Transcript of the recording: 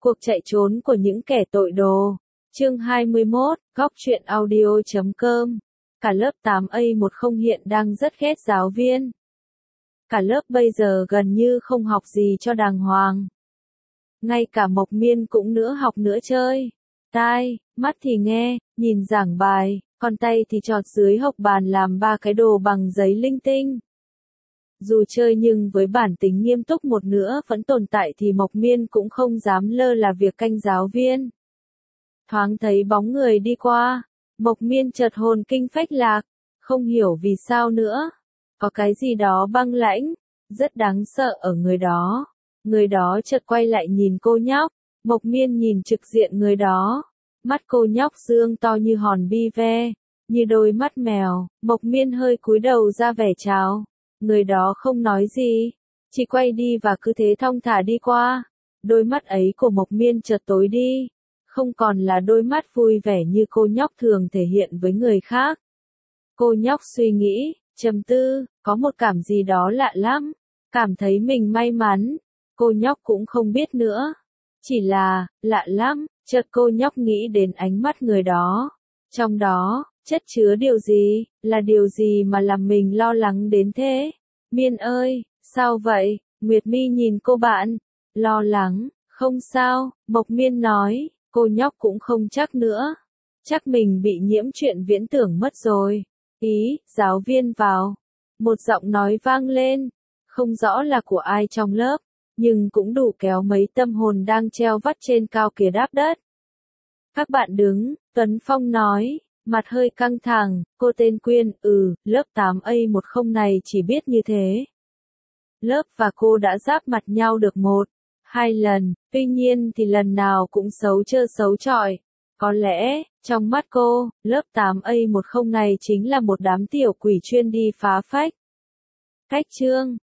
Cuộc chạy trốn của những kẻ tội đồ. Chương 21, Góc truyện audio.com. Cả lớp 8A10 hiện đang rất ghét giáo viên. Cả lớp bây giờ gần như không học gì cho đàng hoàng. Ngay cả Mộc Miên cũng nửa học nửa chơi. Tai, mắt thì nghe, nhìn giảng bài, còn tay thì chọt dưới hộc bàn làm ba cái đồ bằng giấy linh tinh. Dù chơi nhưng với bản tính nghiêm túc một nữa vẫn tồn tại thì Mộc Miên cũng không dám lơ là việc canh giáo viên. Thoáng thấy bóng người đi qua, Mộc Miên chợt hồn kinh phách lạc, không hiểu vì sao nữa. Có cái gì đó băng lãnh, rất đáng sợ ở người đó. Người đó chợt quay lại nhìn cô nhóc, Mộc Miên nhìn trực diện người đó. Mắt cô nhóc dương to như hòn bi ve, như đôi mắt mèo, Mộc Miên hơi cúi đầu ra vẻ chào. Người đó không nói gì, chỉ quay đi và cứ thế thong thả đi qua. Đôi mắt ấy của Mộc Miên chợt tối đi, không còn là đôi mắt vui vẻ như cô nhóc thường thể hiện với người khác. Cô nhóc suy nghĩ, trầm tư, có một cảm gì đó lạ lắm, cảm thấy mình may mắn. Cô nhóc cũng không biết nữa, chỉ là, lạ lắm, chợt cô nhóc nghĩ đến ánh mắt người đó. Trong đó, chất chứa điều gì, là điều gì mà làm mình lo lắng đến thế? Miên ơi, sao vậy? Nguyệt Mi nhìn cô bạn, lo lắng, không sao, Mộc Miên nói, cô nhóc cũng không chắc nữa. Chắc mình bị nhiễm chuyện viễn tưởng mất rồi. Ý, giáo viên vào. Một giọng nói vang lên, không rõ là của ai trong lớp, nhưng cũng đủ kéo mấy tâm hồn đang treo vắt trên cao kia đáp đất. Các bạn đứng, Tuấn Phong nói, mặt hơi căng thẳng, cô tên Quyên, lớp 8A10 này chỉ biết như thế. Lớp và cô đã giáp mặt nhau được 1-2 lần, tuy nhiên thì lần nào cũng xấu trơ xấu trọi. Có lẽ, trong mắt cô, lớp 8A10 này chính là một đám tiểu quỷ chuyên đi phá phách. Cách chương,